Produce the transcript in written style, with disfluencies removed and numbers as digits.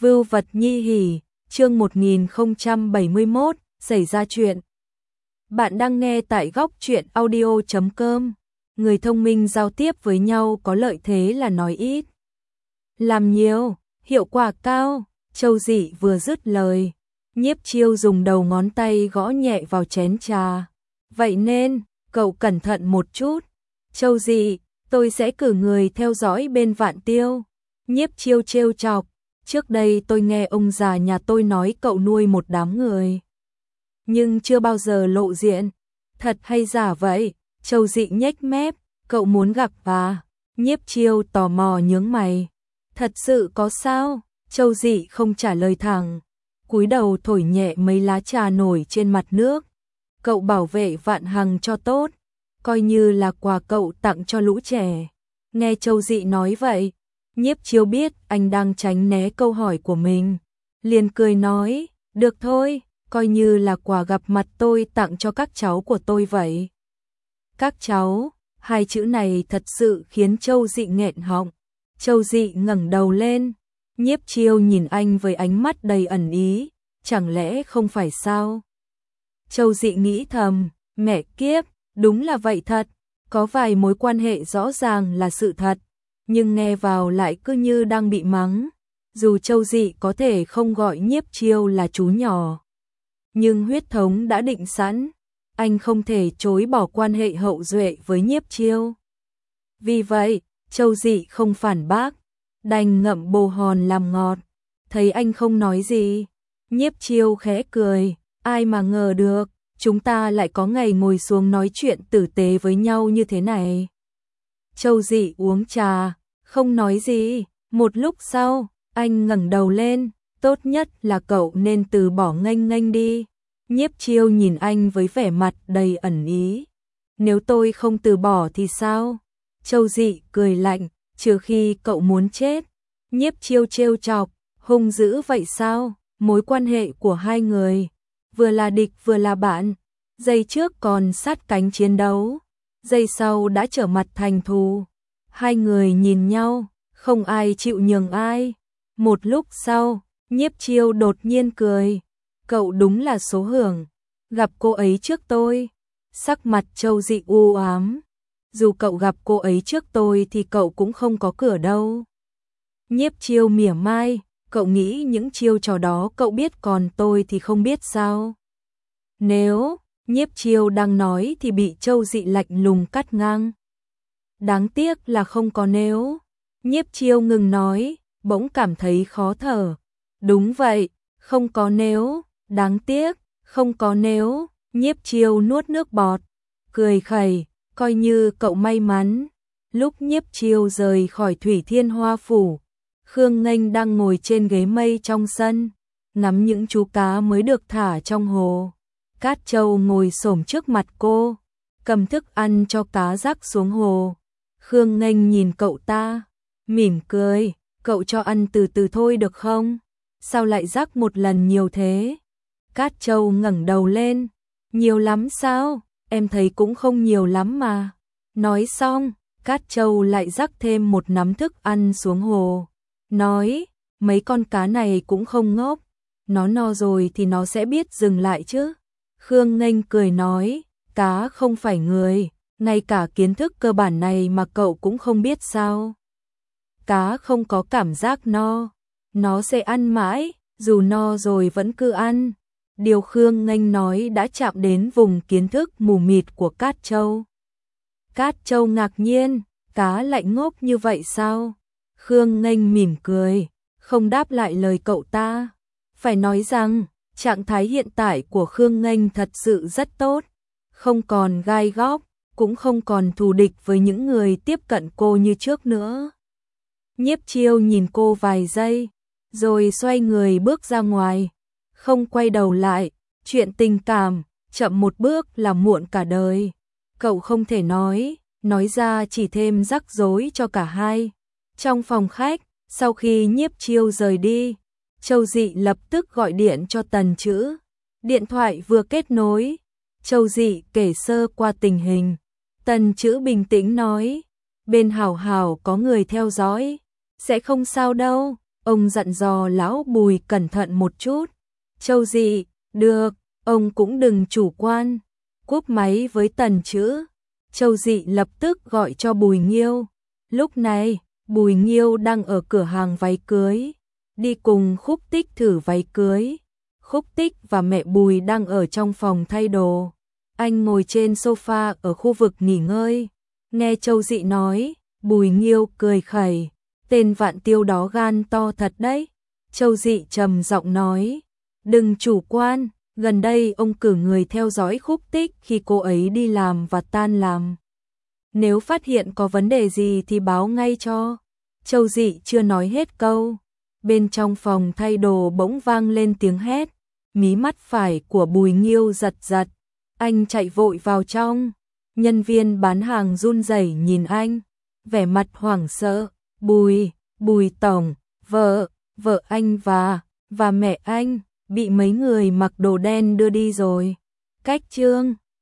Vưu vật nhi hỉ, chương 1071, xảy ra chuyện. Bạn đang nghe tại góc truyện audio.com. Người thông minh giao tiếp với nhau có lợi thế là nói ít, làm nhiều, hiệu quả cao. Châu Dị vừa dứt lời, Nhiếp Chiêu dùng đầu ngón tay gõ nhẹ vào chén trà. Vậy nên, cậu cẩn thận một chút. Châu Dị, tôi sẽ cử người theo dõi bên Vạn Tiêu. Nhiếp Chiêu trêu chọc. Trước đây tôi nghe ông già nhà tôi nói cậu nuôi một đám người, nhưng chưa bao giờ lộ diện. Thật hay giả vậy? Châu Dị nhếch mép. Cậu muốn gặp à? Nhiếp Chiêu tò mò nhướng mày. Thật sự có sao? Châu Dị không trả lời thẳng, cúi đầu thổi nhẹ mấy lá trà nổi trên mặt nước. Cậu bảo vệ Vạn Hằng cho tốt, coi như là quà cậu tặng cho lũ trẻ. Nghe Châu Dị nói vậy, Nhiếp Chiêu biết anh đang tránh né câu hỏi của mình, liền cười nói, được thôi, coi như là quà gặp mặt tôi tặng cho các cháu của tôi vậy. Các cháu, hai chữ này thật sự khiến Châu Dị nghẹn họng. Châu Dị ngẩng đầu lên, Nhiếp Chiêu nhìn anh với ánh mắt đầy ẩn ý, chẳng lẽ không phải sao? Châu Dị nghĩ thầm, mẹ kiếp, đúng là vậy thật, có vài mối quan hệ rõ ràng là sự thật, nhưng nghe vào lại cứ như đang bị mắng. Dù Châu Dị có thể không gọi Nhiếp Chiêu là chú nhỏ, nhưng huyết thống đã định sẵn, anh không thể chối bỏ quan hệ hậu duệ với Nhiếp Chiêu. Vì vậy, Châu Dị không phản bác, đành ngậm bồ hòn làm ngọt. Thấy anh không nói gì, Nhiếp Chiêu khẽ cười, ai mà ngờ được, chúng ta lại có ngày ngồi xuống nói chuyện tử tế với nhau như thế này. Châu Dị uống trà, không nói gì. Một lúc sau, anh ngẩng đầu lên, tốt nhất là cậu nên từ bỏ nghênh nghênh đi. Nhiếp Chiêu nhìn anh với vẻ mặt đầy ẩn ý. Nếu tôi không từ bỏ thì sao? Châu Dị cười lạnh, trừ khi cậu muốn chết. Nhiếp Chiêu trêu chọc, hung dữ vậy sao? Mối quan hệ của hai người, vừa là địch vừa là bạn. Giây trước còn sát cánh chiến đấu, giây sau đã trở mặt thành thù. Hai người nhìn nhau, không ai chịu nhường ai. Một lúc sau, Nhiếp Chiêu đột nhiên cười, cậu đúng là số hưởng, gặp cô ấy trước tôi. Sắc mặt Châu Dị u ám, dù cậu gặp cô ấy trước tôi thì cậu cũng không có cửa đâu. Nhiếp Chiêu mỉa mai, cậu nghĩ những chiêu trò đó cậu biết còn tôi thì không biết sao? Nếu Nhiếp Chiêu đang nói thì bị Châu Dị lạnh lùng cắt ngang. Đáng tiếc là không có nếu. Nhiếp Chiêu ngừng nói, bỗng cảm thấy khó thở. Đúng vậy, không có nếu, đáng tiếc, không có nếu. Nhiếp Chiêu nuốt nước bọt, cười khẩy, coi như cậu may mắn. Lúc Nhiếp Chiêu rời khỏi Thủy Thiên Hoa Phủ, Khương Nghênh đang ngồi trên ghế mây trong sân, ngắm những chú cá mới được thả trong hồ. Cát Châu ngồi xổm trước mặt cô, cầm thức ăn cho cá rắc xuống hồ. Khương Nghênh nhìn cậu ta, mỉm cười, cậu cho ăn từ từ thôi được không? Sao lại rắc một lần nhiều thế? Cát Châu ngẩng đầu lên, nhiều lắm sao? Em thấy cũng không nhiều lắm mà. Nói xong, Cát Châu lại rắc thêm một nắm thức ăn xuống hồ. Nói, mấy con cá này cũng không ngốc, nó no rồi thì nó sẽ biết dừng lại chứ. Khương Nghênh cười nói, cá không phải người, ngay cả kiến thức cơ bản này mà cậu cũng không biết sao? Cá không có cảm giác no, nó sẽ ăn mãi, dù no rồi vẫn cứ ăn. Điều Khương Nghênh nói đã chạm đến vùng kiến thức mù mịt của Cát Châu. Cát Châu ngạc nhiên, cá lại ngốc như vậy sao? Khương Nghênh mỉm cười, không đáp lại lời cậu ta. Phải nói rằng, trạng thái hiện tại của Khương Nghênh thật sự rất tốt, không còn gai góc, cũng không còn thù địch với những người tiếp cận cô như trước nữa. Nhiếp Chiêu nhìn cô vài giây, rồi xoay người bước ra ngoài, không quay đầu lại. Chuyện tình cảm, chậm một bước là muộn cả đời. Cậu không thể nói ra chỉ thêm rắc rối cho cả hai. Trong phòng khách, sau khi Nhiếp Chiêu rời đi, Châu Dị lập tức gọi điện cho Tần Trữ. Điện thoại vừa kết nối, Châu Dị kể sơ qua tình hình. Tần Trữ bình tĩnh nói, bên Hảo Hảo có người theo dõi, sẽ không sao đâu, Ông dặn dò lão Bùi cẩn thận một chút. Châu Dị, được, ông cũng đừng chủ quan. Cúp máy với Tần Chữ, Châu Dị lập tức gọi cho Bùi Nghiêu. Lúc này, Bùi Nghiêu đang ở cửa hàng váy cưới, đi cùng Khúc Tích thử váy cưới. Khúc Tích và mẹ Bùi đang ở trong phòng thay đồ. Anh ngồi trên sofa ở khu vực nghỉ ngơi. Nghe Châu Dị nói, Bùi Nghiêu cười khẩy. Tên Vạn Tiêu đó gan to thật đấy. Châu Dị trầm giọng nói, đừng chủ quan, gần đây ông cử người theo dõi Khúc Tích khi cô ấy đi làm và tan làm. Nếu phát hiện có vấn đề gì thì báo ngay cho. Châu Dị chưa nói hết câu. Bên trong phòng thay đồ bỗng vang lên tiếng hét. Mí mắt phải của Bùi Nghiêu giật giật. Anh chạy vội vào trong. Nhân viên bán hàng run rẩy nhìn anh, vẻ mặt hoảng sợ. Bùi tổng, vợ anh và mẹ anh bị mấy người mặc đồ đen đưa đi rồi. Cách chương